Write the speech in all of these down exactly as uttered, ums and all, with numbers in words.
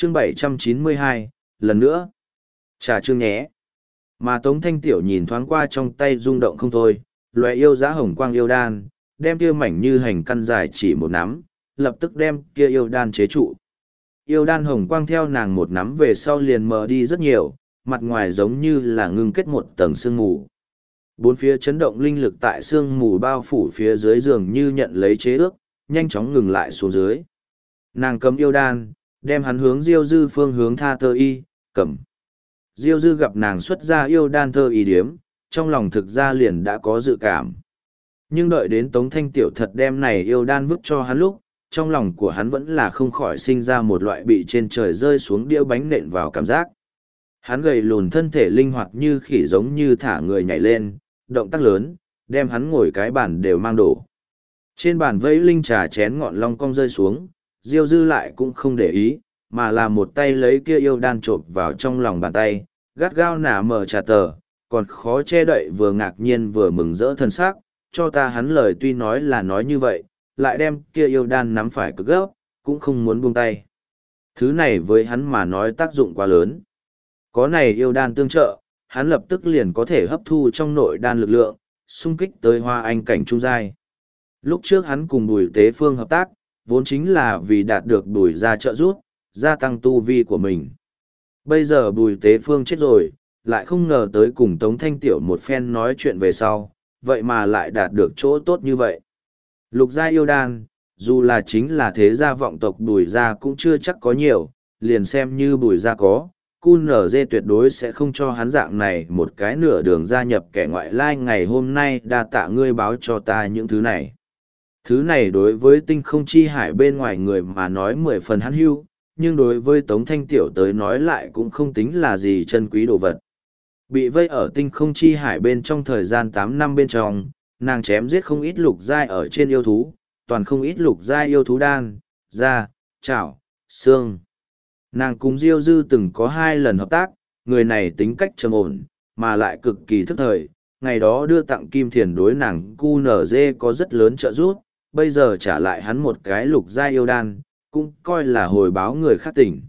chương bảy trăm chín mươi hai, lần nữa. Trà chương nhé. Mà Tống Thanh Tiểu nhìn thoáng qua trong tay rung động không thôi, loại yêu giá hồng quang yêu đan, đem kia mảnh như hành căn dài chỉ một nắm, lập tức đem kia yêu đan chế trụ. Yêu đan hồng quang theo nàng một nắm về sau liền mờ đi rất nhiều, mặt ngoài giống như là ngưng kết một tầng sương mù. Bốn phía chấn động linh lực tại sương mù bao phủ phía dưới giường như nhận lấy chế ước, nhanh chóng ngừng lại xuống dưới. Nàng cầm yêu đan, đem hắn hướng Diêu Dư phương hướng tha thơ y, cầm. Diêu Dư gặp nàng xuất ra yêu đan thơ y điếm, trong lòng thực ra liền đã có dự cảm. Nhưng đợi đến Tống Thanh Tiểu thật đem này yêu đan vứt cho hắn lúc, trong lòng của hắn vẫn là không khỏi sinh ra một loại bị trên trời rơi xuống đĩa bánh nện vào cảm giác. Hắn gầy lùn thân thể linh hoạt như khỉ giống như thả người nhảy lên, động tác lớn, đem hắn ngồi cái bàn đều mang đổ. Trên bàn vẫy linh trà chén ngọn long cong rơi xuống, Diêu Dư lại cũng không để ý, mà là một tay lấy kia yêu đan chộp vào trong lòng bàn tay, gắt gao nả mở trà tờ, còn khó che đậy vừa ngạc nhiên vừa mừng rỡ thân xác, cho ta hắn lời tuy nói là nói như vậy, lại đem kia yêu đan nắm phải cực gấp, cũng không muốn buông tay. Thứ này với hắn mà nói tác dụng quá lớn. Có này yêu đan tương trợ, hắn lập tức liền có thể hấp thu trong nội đan lực lượng, xung kích tới hoa anh cảnh trung giai. Lúc trước hắn cùng Bùi Tế Phương hợp tác, vốn chính là vì đạt được Bùi gia trợ giúp, gia tăng tu vi của mình. Bây giờ Bùi Tế Phương chết rồi, lại không ngờ tới cùng Tống Thanh Tiểu một phen nói chuyện về sau, vậy mà lại đạt được chỗ tốt như vậy. Lục gia yêu đan, dù là chính là thế gia vọng tộc Bùi gia cũng chưa chắc có nhiều, liền xem như Bùi gia có, cu nở dê tuyệt đối sẽ không cho hắn dạng này một cái nửa đường gia nhập kẻ ngoại lai ngày hôm nay đa tạ ngươi báo cho ta những thứ này. Thứ này đối với tinh không chi hải bên ngoài người mà nói mười phần hắn hưu, nhưng đối với Tống Thanh Tiểu tới nói lại cũng không tính là gì chân quý đồ vật. Bị vây ở tinh không chi hải bên trong thời gian tám năm bên trong, nàng chém giết không ít lục giai ở trên yêu thú, toàn không ít lục giai yêu thú đan, da, chảo, xương. Nàng cùng Diêu Dư từng có hai lần hợp tác, người này tính cách trầm ổn, mà lại cực kỳ thức thời. Ngày đó đưa tặng kim thiền đối nàng cu nở dê có rất lớn trợ giúp, bây giờ trả lại hắn một cái lục giai yêu đan, cũng coi là hồi báo người khác tỉnh.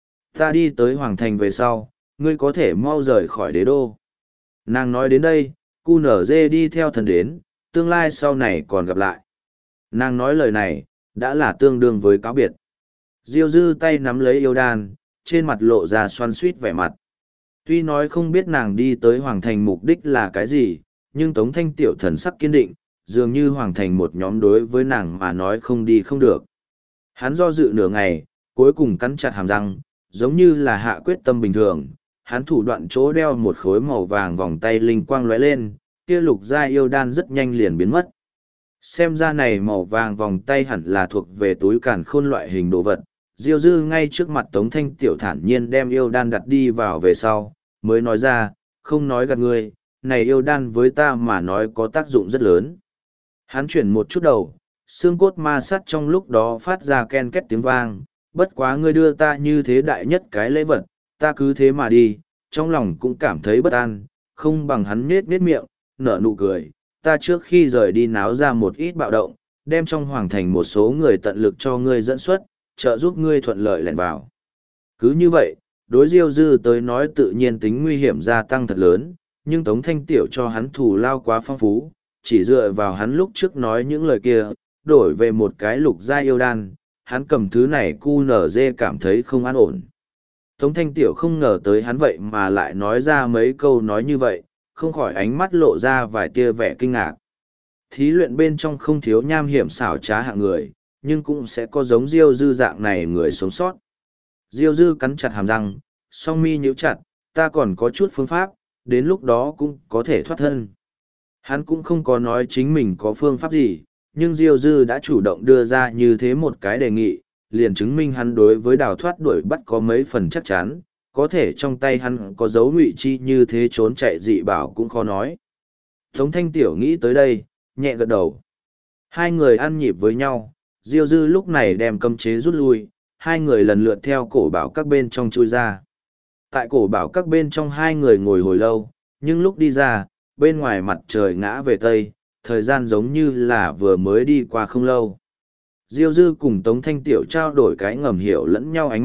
Ta đi tới Hoàng Thành về sau, ngươi có thể mau rời khỏi đế đô. Nàng nói đến đây, cu nở dê đi theo thần đến, tương lai sau này còn gặp lại. Nàng nói lời này, đã là tương đương với cáo biệt. Diêu Dư tay nắm lấy yêu đan, trên mặt lộ ra xoan xuýt vẻ mặt. Tuy nói không biết nàng đi tới Hoàng Thành mục đích là cái gì, nhưng Tống Thanh Tiểu thần sắc kiên định, dường như Hoàng Thành một nhóm đối với nàng mà nói không đi không được. Hắn do dự nửa ngày, cuối cùng cắn chặt hàm răng, giống như là hạ quyết tâm bình thường. Hắn thủ đoạn chỗ đeo một khối màu vàng vòng tay linh quang lóe lên, kia lục gia yêu đan rất nhanh liền biến mất. Xem ra này màu vàng vòng tay hẳn là thuộc về túi càn khôn loại hình đồ vật. Diêu Dư ngay trước mặt Tống Thanh Tiểu thản nhiên đem yêu đan đặt đi vào về sau, mới nói ra, không nói gạt ngươi, này yêu đan với ta mà nói có tác dụng rất lớn. Hắn chuyển một chút đầu, xương cốt ma sắt trong lúc đó phát ra ken két tiếng vang, bất quá ngươi đưa ta như thế đại nhất cái lễ vật, ta cứ thế mà đi, trong lòng cũng cảm thấy bất an, không bằng hắn nết nết miệng, nở nụ cười, ta trước khi rời đi náo ra một ít bạo động, đem trong hoàng thành một số người tận lực cho ngươi dẫn xuất, trợ giúp ngươi thuận lợi lẻn vào. Cứ như vậy, đối Diêu Dư tới nói tự nhiên tính nguy hiểm gia tăng thật lớn, nhưng Tống Thanh Tiểu cho hắn thù lao quá phong phú, chỉ dựa vào hắn lúc trước nói những lời kia, đổi về một cái lục gia yêu đan, hắn cầm thứ này cu nở dê cảm thấy không an ổn. Tống Thanh Tiểu không ngờ tới hắn vậy mà lại nói ra mấy câu nói như vậy, không khỏi ánh mắt lộ ra vài tia vẻ kinh ngạc. Thí luyện bên trong không thiếu nham hiểm xảo trá hạng người, nhưng cũng sẽ có giống Diêu Dư dạng này người sống sót. Diêu Dư cắn chặt hàm răng, song mi nhíu chặt, ta còn có chút phương pháp, đến lúc đó cũng có thể thoát thân. Hắn cũng không có nói chính mình có phương pháp gì, nhưng Diêu Dư đã chủ động đưa ra như thế một cái đề nghị, liền chứng minh hắn đối với đào thoát đuổi bắt có mấy phần chắc chắn, có thể trong tay hắn có dấu ngụy chi như thế trốn chạy dị bảo cũng khó nói. Tống Thanh Tiểu nghĩ tới đây, nhẹ gật đầu. Hai người ăn nhịp với nhau, Diêu Dư lúc này đem cấm chế rút lui, hai người lần lượt theo cổ bảo các bên trong chui ra. Tại cổ bảo các bên trong hai người ngồi hồi lâu, nhưng lúc đi ra, bên ngoài mặt trời ngã về tây, thời gian giống như là vừa mới đi qua không lâu. Diêu Dư cùng Tống Thanh Tiểu trao đổi cái ngầm hiểu lẫn nhau ánh mắt,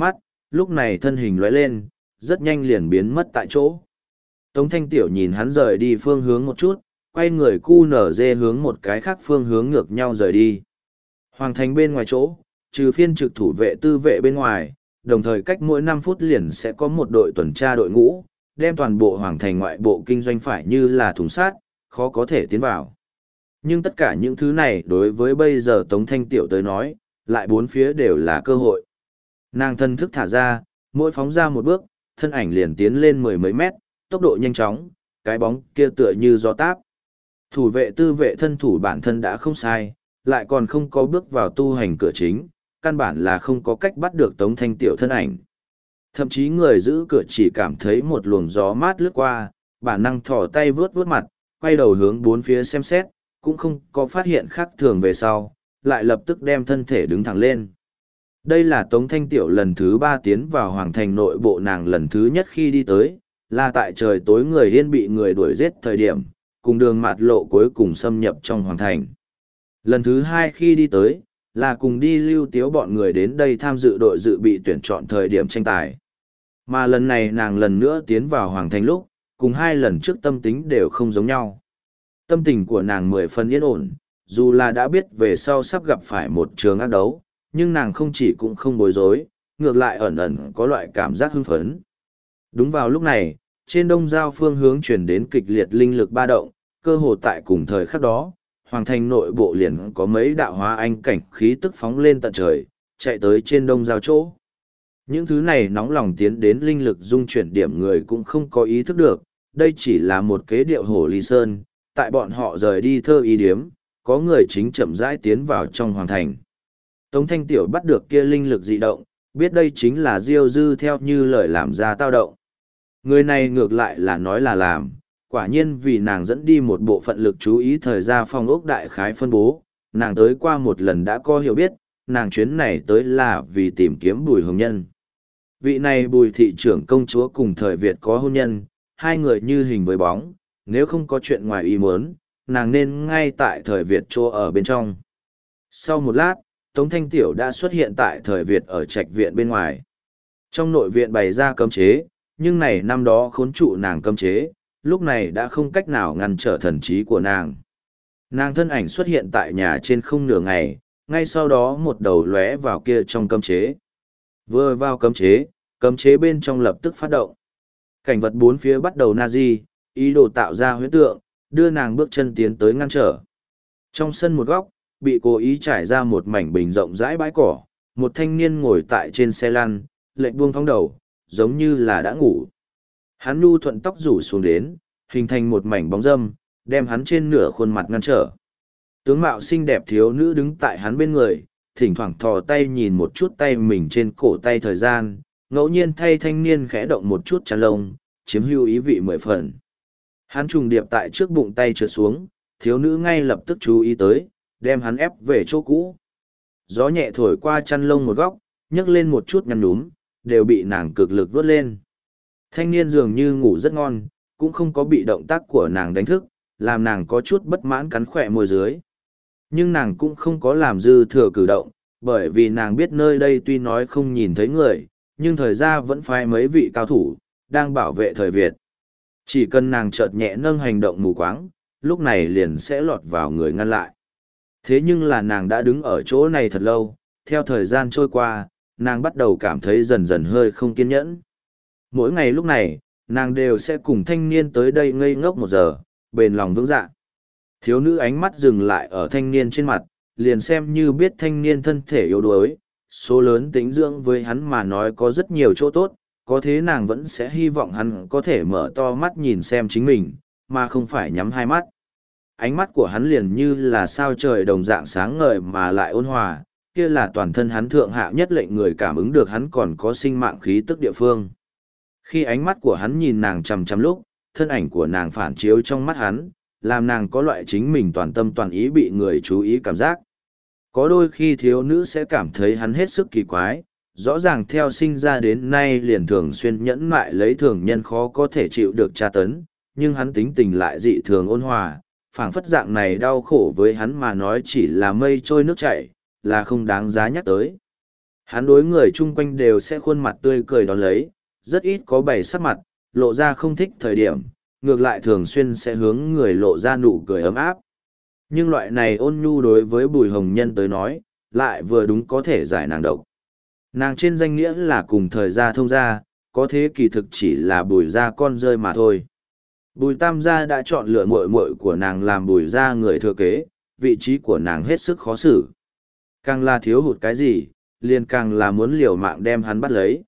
lúc này thân hình lóe lên, rất nhanh liền biến mất tại chỗ. Tống Thanh Tiểu nhìn hắn rời đi phương hướng một chút, quay người cu nở dê hướng một cái khác phương hướng ngược nhau rời đi. Hoàng thành bên ngoài chỗ, trừ phiên trực thủ vệ tư vệ bên ngoài, đồng thời cách mỗi năm phút liền sẽ có một đội tuần tra đội ngũ, đem toàn bộ hoàng thành ngoại bộ kinh doanh phải như là thùng sát, khó có thể tiến vào. Nhưng tất cả những thứ này đối với bây giờ Tống Thanh Tiểu tới nói, lại bốn phía đều là cơ hội. Nàng thân thức thả ra, mỗi phóng ra một bước, thân ảnh liền tiến lên mười mấy mét, tốc độ nhanh chóng, cái bóng kia tựa như gió táp. Thủ vệ tư vệ thân thủ bản thân đã không sai, lại còn không có bước vào tu hành cửa chính, căn bản là không có cách bắt được Tống Thanh Tiểu thân ảnh. Thậm chí người giữ cửa chỉ cảm thấy một luồng gió mát lướt qua, bản năng thò tay vướt vướt mặt, quay đầu hướng bốn phía xem xét, cũng không có phát hiện khác thường về sau, lại lập tức đem thân thể đứng thẳng lên. Đây là Tống Thanh Tiểu lần thứ ba tiến vào hoàng thành nội bộ, nàng lần thứ nhất khi đi tới, là tại trời tối người yên bị người đuổi giết thời điểm, cùng đường mạt lộ cuối cùng xâm nhập trong hoàng thành. Lần thứ hai khi đi tới, là cùng đi lưu tiếu bọn người đến đây tham dự đội dự bị tuyển chọn thời điểm tranh tài. Mà lần này nàng lần nữa tiến vào hoàng thành lúc, cùng hai lần trước tâm tính đều không giống nhau. Tâm tình của nàng mười phần yên ổn, dù là đã biết về sau sắp gặp phải một trường ác đấu, nhưng nàng không chỉ cũng không bối rối, ngược lại ẩn ẩn có loại cảm giác hưng phấn. Đúng vào lúc này, trên đông giao phương hướng chuyển đến kịch liệt linh lực ba động, cơ hồ tại cùng thời khắc đó, hoàng thành nội bộ liền có mấy đạo hóa anh cảnh khí tức phóng lên tận trời, chạy tới trên đông giao chỗ. Những thứ này nóng lòng tiến đến linh lực dung chuyển điểm người cũng không có ý thức được, đây chỉ là một kế điệu hổ ly sơn, tại bọn họ rời đi thơ y điếm, có người chính chậm rãi tiến vào trong hoàng thành. Tống Thanh Tiểu bắt được kia linh lực dị động, biết đây chính là Diêu Dư theo như lời làm ra tao động. Người này ngược lại là nói là làm, quả nhiên vì nàng dẫn đi một bộ phận lực chú ý thời gian phong ốc đại khái phân bố, nàng tới qua một lần đã có hiểu biết, nàng chuyến này tới là vì tìm kiếm Bùi Hồng Nhân. Vị này Bùi thị trưởng công chúa cùng thời Việt có hôn nhân, hai người như hình với bóng, nếu không có chuyện ngoài ý muốn, nàng nên ngay tại thời Việt chỗ ở bên trong. Sau một lát, Tống Thanh Tiểu đã xuất hiện tại thời Việt ở trạch viện bên ngoài. Trong nội viện bày ra cấm chế, nhưng này năm đó khốn trụ nàng cấm chế, lúc này đã không cách nào ngăn trở thần trí của nàng. Nàng thân ảnh xuất hiện tại nhà trên không nửa ngày, ngay sau đó một đầu lóe vào kia trong cấm chế. Vừa vào cấm chế, cấm chế bên trong lập tức phát động. Cảnh vật bốn phía bắt đầu na di, ý đồ tạo ra huyễn tượng, đưa nàng bước chân tiến tới ngăn trở. Trong sân một góc, bị cố ý trải ra một mảnh bình rộng rãi bãi cỏ, một thanh niên ngồi tại trên xe lăn, lệnh buông thõng đầu, giống như là đã ngủ. Hắn nhu thuận tóc rủ xuống đến, hình thành một mảnh bóng râm, đem hắn trên nửa khuôn mặt ngăn trở. Tướng mạo xinh đẹp thiếu nữ đứng tại hắn bên người, thỉnh thoảng thò tay nhìn một chút tay mình trên cổ tay thời gian, ngẫu nhiên thay thanh niên khẽ động một chút chăn lông, chiếm hữu ý vị mười phần. Hắn trùng điệp tại trước bụng tay trượt xuống, thiếu nữ ngay lập tức chú ý tới, đem hắn ép về chỗ cũ. Gió nhẹ thổi qua chăn lông một góc, nhấc lên một chút nhăn núm, đều bị nàng cực lực vớt lên. Thanh niên dường như ngủ rất ngon, cũng không có bị động tác của nàng đánh thức, làm nàng có chút bất mãn cắn khỏe môi dưới. Nhưng nàng cũng không có làm dư thừa cử động, bởi vì nàng biết nơi đây tuy nói không nhìn thấy người, nhưng thời gian vẫn phái mấy vị cao thủ, đang bảo vệ thời Việt. Chỉ cần nàng chợt nhẹ nâng hành động mù quáng, lúc này liền sẽ lọt vào người ngăn lại. Thế nhưng là nàng đã đứng ở chỗ này thật lâu, theo thời gian trôi qua, nàng bắt đầu cảm thấy dần dần hơi không kiên nhẫn. Mỗi ngày lúc này, nàng đều sẽ cùng thanh niên tới đây ngây ngốc một giờ, bền lòng vững dạ. Thiếu nữ ánh mắt dừng lại ở thanh niên trên mặt, liền xem như biết thanh niên thân thể yếu đuối, số lớn tính dưỡng với hắn mà nói có rất nhiều chỗ tốt, có thế nàng vẫn sẽ hy vọng hắn có thể mở to mắt nhìn xem chính mình, mà không phải nhắm hai mắt. Ánh mắt của hắn liền như là sao trời đồng dạng sáng ngời mà lại ôn hòa, kia là toàn thân hắn thượng hạ nhất lệnh người cảm ứng được hắn còn có sinh mạng khí tức địa phương. Khi ánh mắt của hắn nhìn nàng chằm chằm lúc, thân ảnh của nàng phản chiếu trong mắt hắn, làm nàng có loại chính mình toàn tâm toàn ý bị người chú ý cảm giác. Có đôi khi thiếu nữ sẽ cảm thấy hắn hết sức kỳ quái, rõ ràng theo sinh ra đến nay liền thường xuyên nhẫn mại lấy thường nhân khó có thể chịu được tra tấn, nhưng hắn tính tình lại dị thường ôn hòa, phảng phất dạng này đau khổ với hắn mà nói chỉ là mây trôi nước chảy, là không đáng giá nhắc tới. Hắn đối người chung quanh đều sẽ khuôn mặt tươi cười đón lấy, rất ít có bày sắc mặt, lộ ra không thích thời điểm, ngược lại thường xuyên sẽ hướng người lộ ra nụ cười ấm áp. Nhưng loại này ôn nhu đối với Bùi Hồng Nhân tới nói, lại vừa đúng có thể giải nàng độc. Nàng trên danh nghĩa là cùng thời gia thông gia, có thế kỳ thực chỉ là Bùi gia con rơi mà thôi. Bùi Tam gia đã chọn lựa muội muội của nàng làm Bùi gia người thừa kế, vị trí của nàng hết sức khó xử. Càng là thiếu hụt cái gì, liền càng là muốn liều mạng đem hắn bắt lấy.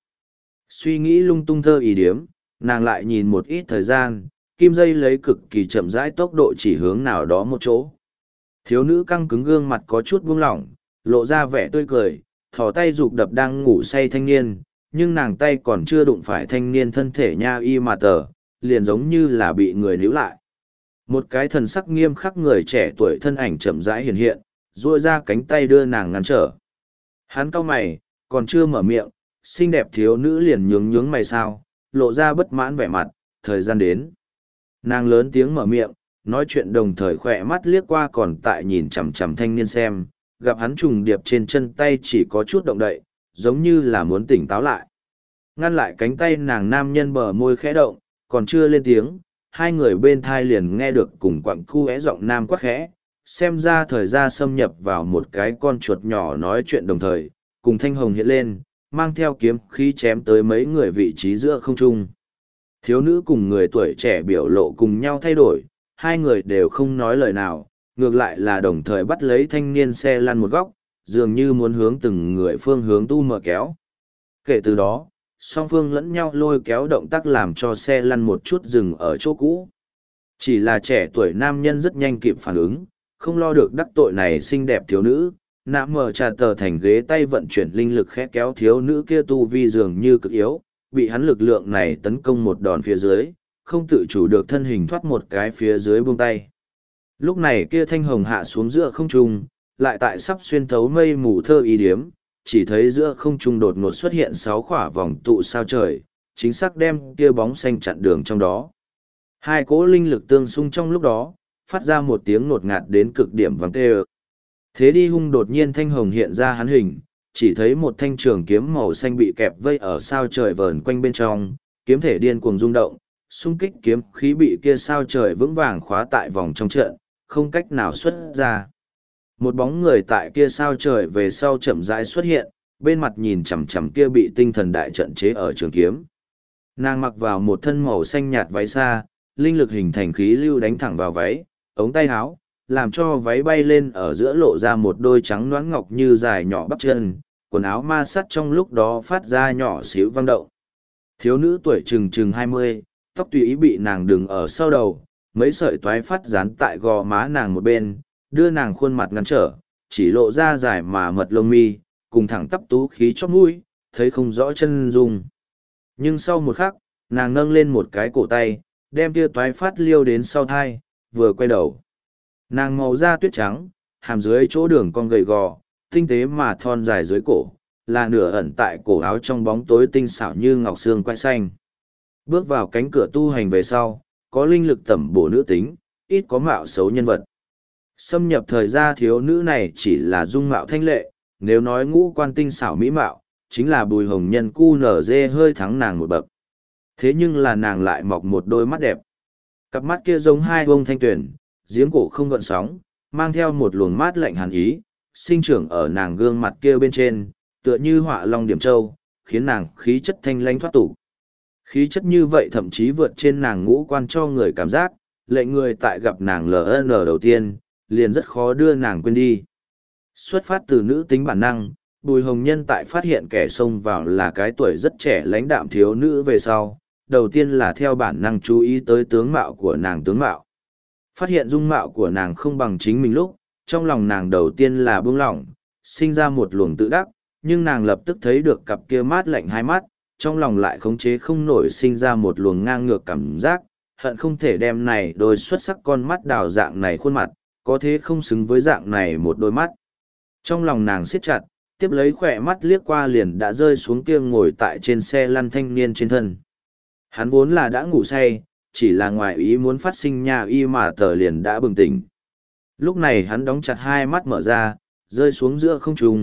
Suy nghĩ lung tung thơ ý điếm, nàng lại nhìn một ít thời gian, kim dây lấy cực kỳ chậm rãi tốc độ chỉ hướng nào đó một chỗ. Thiếu nữ căng cứng gương mặt có chút buông lỏng, lộ ra vẻ tươi cười, thò tay rụt đập đang ngủ say thanh niên, nhưng nàng tay còn chưa đụng phải thanh niên thân thể nha y mà tờ, liền giống như là bị người níu lại. Một cái thần sắc nghiêm khắc người trẻ tuổi thân ảnh chậm rãi hiện hiện, duỗi ra cánh tay đưa nàng ngăn trở. Hắn cau mày, còn chưa mở miệng, xinh đẹp thiếu nữ liền nhướng nhướng mày sao, lộ ra bất mãn vẻ mặt, thời gian đến. Nàng lớn tiếng mở miệng, nói chuyện đồng thời khỏe mắt liếc qua còn tại nhìn chằm chằm thanh niên xem, gặp hắn trùng điệp trên chân tay chỉ có chút động đậy, giống như là muốn tỉnh táo lại. Ngăn lại cánh tay nàng nam nhân bờ môi khẽ động, còn chưa lên tiếng, hai người bên thai liền nghe được cùng quặng cu é giọng nam quát khẽ, xem ra thời gian xâm nhập vào một cái con chuột nhỏ nói chuyện đồng thời, cùng thanh hồng hiện lên, mang theo kiếm khí chém tới mấy người vị trí giữa không trung. Thiếu nữ cùng người tuổi trẻ biểu lộ cùng nhau thay đổi, hai người đều không nói lời nào, ngược lại là đồng thời bắt lấy thanh niên xe lăn một góc, dường như muốn hướng từng người phương hướng tu mở kéo. Kể từ đó, song phương lẫn nhau lôi kéo động tác làm cho xe lăn một chút dừng ở chỗ cũ. Chỉ là trẻ tuổi nam nhân rất nhanh kịp phản ứng, không lo được đắc tội này xinh đẹp thiếu nữ, nạm mở trà tờ thành ghế tay vận chuyển linh lực khẽ kéo thiếu nữ kia tu vi dường như cực yếu, bị hắn lực lượng này tấn công một đòn phía dưới, không tự chủ được thân hình thoát một cái phía dưới buông tay. Lúc này kia thanh hồng hạ xuống giữa không trung, lại tại sắp xuyên thấu mây mù thơ ý điếm, chỉ thấy giữa không trung đột ngột xuất hiện sáu khỏa vòng tụ sao trời, chính xác đem kia bóng xanh chặn đường trong đó. Hai cỗ linh lực tương xung trong lúc đó, phát ra một tiếng ngột ngạt đến cực điểm vang kêu. Thế đi hung đột nhiên thanh hồng hiện ra hắn hình, chỉ thấy một thanh trường kiếm màu xanh bị kẹp vây ở sao trời vờn quanh bên trong, kiếm thể điên cuồng rung động, xung kích kiếm khí bị kia sao trời vững vàng khóa tại vòng trong trận, không cách nào xuất ra. Một bóng người tại kia sao trời về sau chậm rãi xuất hiện, bên mặt nhìn chằm chằm kia bị tinh thần đại trận chế ở trường kiếm. Nàng mặc vào một thân màu xanh nhạt váy xa, linh lực hình thành khí lưu đánh thẳng vào váy, ống tay áo, làm cho váy bay lên ở giữa lộ ra một đôi trắng nõn ngọc như dài nhỏ bắp chân, quần áo ma sắt trong lúc đó phát ra nhỏ xíu vang động. Thiếu nữ tuổi chừng chừng hai mươi, tóc tùy ý bị nàng đừng ở sau đầu, mấy sợi toái phát dán tại gò má nàng một bên, đưa nàng khuôn mặt ngăn trở, chỉ lộ ra dài mà mật lông mi, cùng thẳng tắp tú khí chóp mũi, thấy không rõ chân dung. Nhưng sau một khắc, nàng nâng lên một cái cổ tay, đem tia toái phát liêu đến sau thai, vừa quay đầu. Nàng màu da tuyết trắng, hàm dưới chỗ đường con gầy gò, tinh tế mà thon dài dưới cổ, là nửa ẩn tại cổ áo trong bóng tối tinh xảo như ngọc xương quai xanh. Bước vào cánh cửa tu hành về sau, có linh lực tẩm bổ nữ tính, ít có mạo xấu nhân vật. Xâm nhập thời gia thiếu nữ này chỉ là dung mạo thanh lệ, nếu nói ngũ quan tinh xảo mỹ mạo, chính là Bùi Hồng Nhân cu nở dê hơi thắng nàng một bậc. Thế nhưng là nàng lại mọc một đôi mắt đẹp. Cặp mắt kia giống hai bông thanh tuyển, giếng cổ không gợn sóng, mang theo một luồng mát lạnh hàn ý, sinh trưởng ở nàng gương mặt kia bên trên, tựa như họa long điểm châu, khiến nàng khí chất thanh lãnh thoát tục. Khí chất như vậy thậm chí vượt trên nàng ngũ quan cho người cảm giác, lệnh người tại gặp nàng lờ en đầu tiên, liền rất khó đưa nàng quên đi. Xuất phát từ nữ tính bản năng, Bùi Hồng Nhân tại phát hiện kẻ xông vào là cái tuổi rất trẻ lãnh đạm thiếu nữ về sau, đầu tiên là theo bản năng chú ý tới tướng mạo của nàng tướng mạo. Phát hiện dung mạo của nàng không bằng chính mình lúc, trong lòng nàng đầu tiên là buông lỏng, sinh ra một luồng tự đắc, nhưng nàng lập tức thấy được cặp kia mát lạnh hai mắt, trong lòng lại khống chế không nổi sinh ra một luồng ngang ngược cảm giác, hận không thể đem này đôi xuất sắc con mắt đào dạng này khuôn mặt, có thế không xứng với dạng này một đôi mắt. Trong lòng nàng siết chặt, tiếp lấy khỏe mắt liếc qua liền đã rơi xuống kia ngồi tại trên xe lăn thanh niên trên thân. Hắn vốn là đã ngủ say, chỉ là ngoài ý muốn phát sinh nhà y mà tờ liền đã bừng tỉnh. Lúc này hắn đóng chặt hai mắt mở ra, rơi xuống giữa không trung,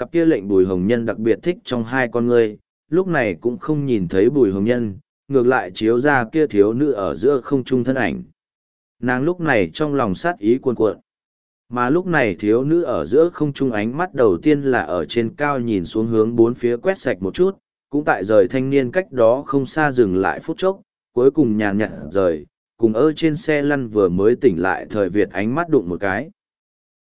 cặp kia lệnh Bùi Hồng Nhân đặc biệt thích trong hai con ngươi, lúc này cũng không nhìn thấy Bùi Hồng Nhân, ngược lại chiếu ra kia thiếu nữ ở giữa không trung thân ảnh. Nàng lúc này trong lòng sát ý cuồn cuộn. Mà lúc này thiếu nữ ở giữa không trung ánh mắt đầu tiên là ở trên cao nhìn xuống hướng bốn phía quét sạch một chút, cũng tại rời thanh niên cách đó không xa dừng lại phút chốc, cuối cùng nhàn nhạt rời, cùng ở trên xe lăn vừa mới tỉnh lại thời Việt ánh mắt đụng một cái.